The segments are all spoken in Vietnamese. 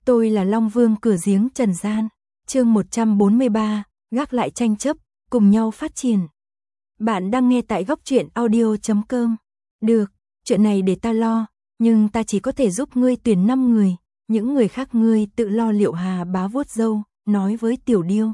Tôi là Long Vương cửa giếng trần gian. Chương 143, gác lại tranh chấp, cùng nhau phát triển. Bạn đang nghe tại góc truyện audio.com. Được, chuyện này để ta lo, nhưng ta chỉ có thể giúp ngươi tuyển 5 người, những người khác ngươi tự lo liệu. Hà Bá vuốt râu, nói với Tiểu Điêu.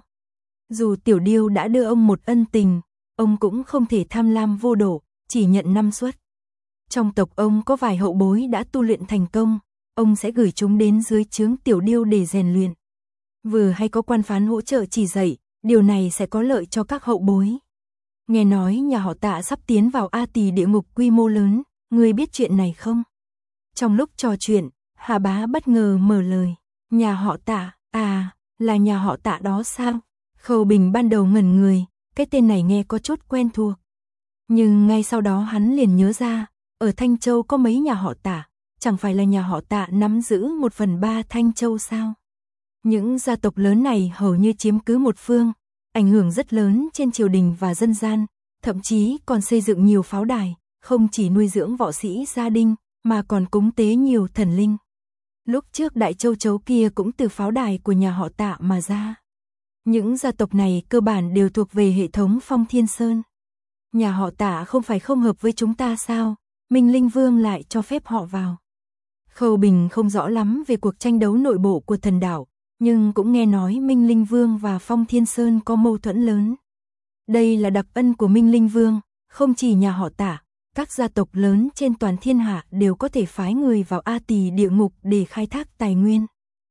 Dù Tiểu Điêu đã đưa ông một ân tình, ông cũng không thể tham lam vô độ, chỉ nhận 5 suất. Trong tộc ông có vài hậu bối đã tu luyện thành công, ông sẽ gửi chúng đến dưới trướng Tiểu Điêu để rèn luyện. Vừa hay có quan phán hỗ trợ chỉ dạy, điều này sẽ có lợi cho các hậu bối. Nghe nói nhà họ Tạ sắp tiến vào A Tỳ địa ngục quy mô lớn, ngươi biết chuyện này không? Trong lúc trò chuyện, Hà Bá bất ngờ mở lời. Nhà họ Tạ, à, là nhà họ Tạ đó sao? Khâu Bình ban đầu ngẩn người, cái tên này nghe có chút quen thuộc. Nhưng ngay sau đó hắn liền nhớ ra, ở Thanh Châu có mấy nhà họ Tạ, chẳng phải là nhà họ Tạ nắm giữ 1/3 Thanh Châu sao? Những gia tộc lớn này hầu như chiếm cứ một phương, ảnh hưởng rất lớn trên triều đình và dân gian, thậm chí còn xây dựng nhiều pháo đài, không chỉ nuôi dưỡng võ sĩ gia đình, mà còn cúng tế nhiều thần linh. Lúc trước Đại Châu Chấu kia cũng từ pháo đài của nhà họ Tạ mà ra. Những gia tộc này cơ bản đều thuộc về hệ thống Phong Thiên Sơn. Nhà họ Tạ không phải không hợp với chúng ta sao? Minh Linh Vương lại cho phép họ vào. Khâu Bình không rõ lắm về cuộc tranh đấu nội bộ của thần đảo, nhưng cũng nghe nói Minh Linh Vương và Phong Thiên Sơn có mâu thuẫn lớn. Đây là đặc ân của Minh Linh Vương, không chỉ nhà họ Tạ, các gia tộc lớn trên toàn thiên hạ đều có thể phái người vào A Tỳ địa ngục để khai thác tài nguyên.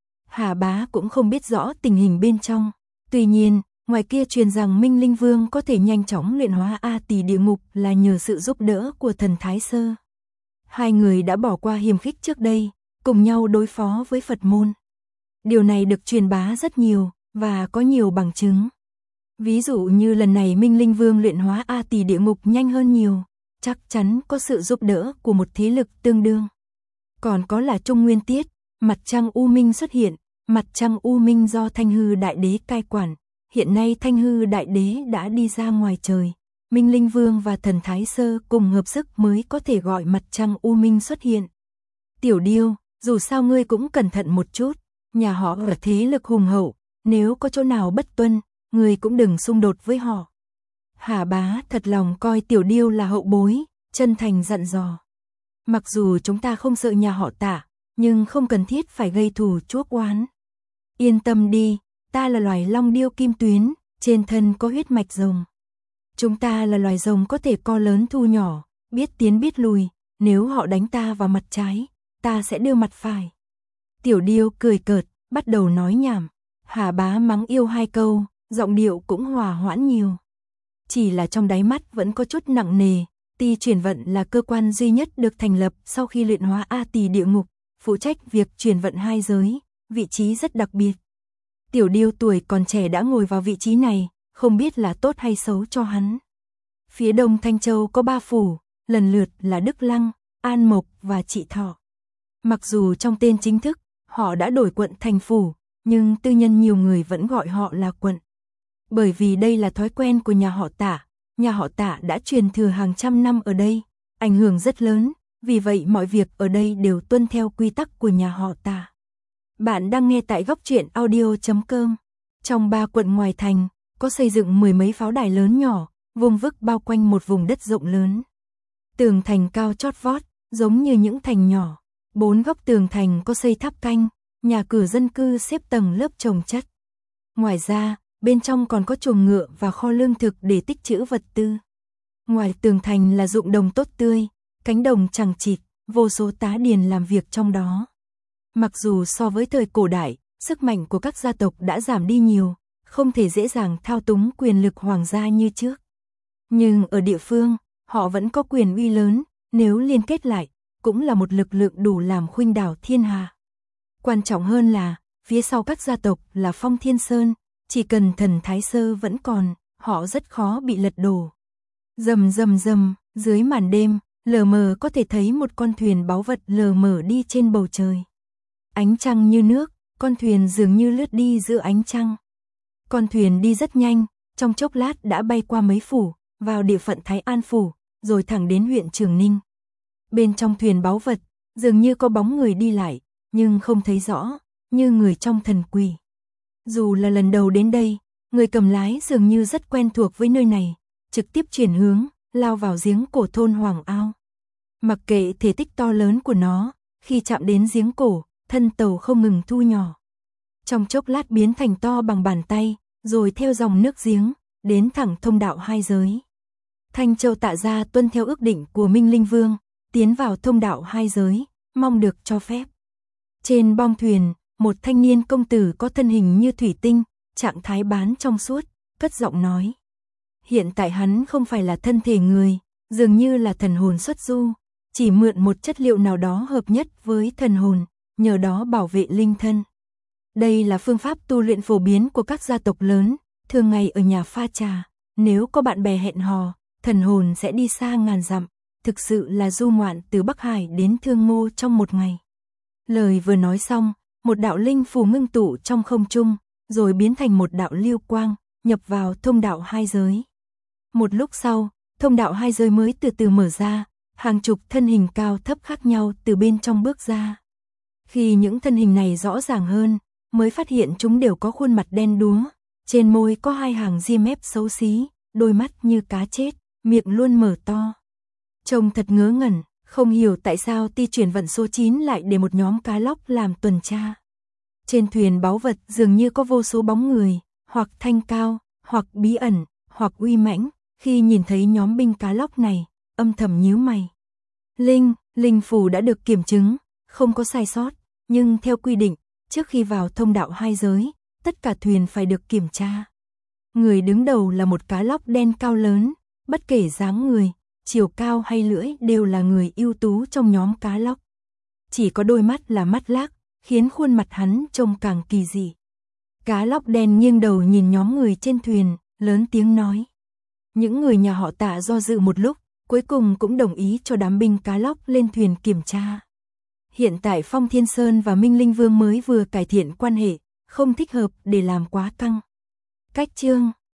Hà Bá cũng không biết rõ tình hình bên trong. Tuy nhiên, ngoài kia truyền rằng Minh Linh Vương có thể nhanh chóng luyện hóa A Tỳ địa ngục là nhờ sự giúp đỡ của thần Thái Sơ. Hai người đã bỏ qua hiềm khích trước đây, cùng nhau đối phó với Phật môn. Điều này được truyền bá rất nhiều, và có nhiều bằng chứng. Ví dụ như lần này Minh Linh Vương luyện hóa A Tỳ địa ngục nhanh hơn nhiều, chắc chắn có sự giúp đỡ của một thế lực tương đương. Còn có là Trung Nguyên Tiết, mặt trăng U Minh xuất hiện, mặt trăng U Minh do Thanh Hư Đại Đế cai quản. Hiện nay Thanh Hư Đại Đế đã đi ra ngoài trời, Minh Linh Vương và thần Thái Sơ cùng hợp sức mới có thể gọi mặt trăng U Minh xuất hiện. Tiểu Điêu, dù sao ngươi cũng cẩn thận một chút, nhà họ ở thế lực hùng hậu, nếu có chỗ nào bất tuân, ngươi cũng đừng xung đột với họ. Hà Bá thật lòng coi Tiểu Điêu là hậu bối, chân thành dặn dò. Mặc dù chúng ta không sợ nhà họ Tạ, nhưng không cần thiết phải gây thù chuốc oán. Yên tâm đi, ta là loài long điêu kim tuyến, trên thân có huyết mạch rồng. Chúng ta là loài rồng có thể co lớn thu nhỏ, biết tiến biết lùi, nếu họ đánh ta vào mặt trái, ta sẽ đưa mặt phải. Tiểu Điêu cười cợt, bắt đầu nói nhảm. Hà Bá mắng yêu 2 câu, giọng điệu cũng hòa hoãn nhiều. Chỉ là trong đáy mắt vẫn có chút nặng nề. Ty chuyển vận là cơ quan duy nhất được thành lập sau khi luyện hóa A Tỳ địa ngục, phụ trách việc chuyển vận 2 giới, vị trí rất đặc biệt. Tiểu Điêu tuổi còn trẻ đã ngồi vào vị trí này, không biết là tốt hay xấu cho hắn. Phía đông Thanh Châu có 3 phủ, lần lượt là Đức Lăng, An Mộc và Trị Thọ. Mặc dù trong tên chính thức, họ đã đổi quận thành phủ, nhưng tư nhân nhiều người vẫn gọi họ là quận. Bởi vì đây là thói quen của nhà họ Tạ, nhà họ Tạ đã truyền thừa hàng trăm năm ở đây, ảnh hưởng rất lớn, vì vậy mọi việc ở đây đều tuân theo quy tắc của nhà họ Tạ. Bạn đang nghe tại góc truyện audio.com. Trong 3 quận ngoài thành, có xây dựng 10 mấy pháo đài lớn nhỏ, vùng vức bao quanh một vùng đất rộng lớn. Tường thành cao chót vót, giống như những thành nhỏ. 4 góc tường thành có xây tháp canh, nhà cửa dân cư xếp tầng lớp chồng chất. Ngoài ra, bên trong còn có chuồng ngựa và kho lương thực để tích trữ vật tư. Ngoài tường thành là ruộng đồng tốt tươi, cánh đồng chằng chịt, vô số tá điền làm việc trong đó. Mặc dù so với thời cổ đại, sức mạnh của các gia tộc đã giảm đi nhiều, không thể dễ dàng thao túng quyền lực hoàng gia như trước. Nhưng ở địa phương, họ vẫn có quyền uy lớn, nếu liên kết lại, cũng là một lực lượng đủ làm khuynh đảo thiên hạ. Quan trọng hơn là, phía sau các gia tộc là Phong Thiên Sơn, chỉ cần thần Thái Sơ vẫn còn, họ rất khó bị lật đổ. Rầm rầm rầm, dưới màn đêm, lờ mờ có thể thấy một con thuyền báu vật lờ mờ đi trên bầu trời. Ánh trăng như nước, con thuyền dường như lướt đi giữa ánh trăng. Con thuyền đi rất nhanh, trong chốc lát đã bay qua mấy phủ, vào địa phận Thái An phủ, rồi thẳng đến huyện Trường Ninh. Bên trong thuyền báu vật, dường như có bóng người đi lại, nhưng không thấy rõ, như người trong thần quỷ. Dù là lần đầu đến đây, người cầm lái dường như rất quen thuộc với nơi này, trực tiếp chuyển hướng, lao vào giếng cổ thôn Hoàng Ao. Mặc kệ thể tích to lớn của nó, khi chạm đến giếng cổ, thân tàu không ngừng thu nhỏ. Trong chốc lát biến thành to bằng bàn tay, rồi theo dòng nước giếng, đến thẳng thông đạo hai giới. Thanh Châu Tạ Gia tuân theo ước định của Minh Linh Vương, tiến vào thông đạo hai giới, mong được cho phép. Trên bong thuyền, một thanh niên công tử có thân hình như thủy tinh, trạng thái bán trong suốt, cất giọng nói. Hiện tại hắn không phải là thân thể người, dường như là thần hồn xuất du, chỉ mượn một chất liệu nào đó hợp nhất với thần hồn, nhờ đó bảo vệ linh thân. Đây là phương pháp tu luyện phổ biến của các gia tộc lớn, thường ngày ở nhà pha trà, nếu có bạn bè hẹn hò, thần hồn sẽ đi xa ngàn dặm, thực sự là du ngoạn từ Bắc Hải đến Thương Ngô trong một ngày. Lời vừa nói xong, một đạo linh phù ngưng tụ trong không trung, rồi biến thành một đạo lưu quang, nhập vào thông đạo hai giới. Một lúc sau, thông đạo hai giới mới từ từ mở ra, hàng chục thân hình cao thấp khác nhau từ bên trong bước ra. Khi những thân hình này rõ ràng hơn, mới phát hiện chúng đều có khuôn mặt đen đúa, trên môi có hai hàng ria mép xấu xí, đôi mắt như cá chết, miệng luôn mở to. Trông thật ngớ ngẩn, không hiểu tại sao Ti chuyển vận số 9 lại để một nhóm cá lóc làm tuần tra. Trên thuyền báu vật dường như có vô số bóng người, hoặc thanh cao, hoặc bí ẩn, hoặc uy mãnh. Khi nhìn thấy nhóm binh cá lóc này, âm thầm nhíu mày. Linh phù đã được kiểm chứng, không có sai sót, nhưng theo quy định, trước khi vào thông đạo hai giới, tất cả thuyền phải được kiểm tra. Người đứng đầu là một cá lóc đen cao lớn, bất kể dáng người, chiều cao hay lưỡi đều là người ưu tú trong nhóm cá lóc. Chỉ có đôi mắt là mắt lác, khiến khuôn mặt hắn trông càng kỳ dị. Cá lóc đen nghiêng đầu nhìn nhóm người trên thuyền, lớn tiếng nói. Những người nhà họ Tạ do dự một lúc, cuối cùng cũng đồng ý cho đám binh cá lóc lên thuyền kiểm tra. Hiện tại Phong Thiên Sơn và Minh Linh Vương mới vừa cải thiện quan hệ, không thích hợp để làm quá căng. Cách chương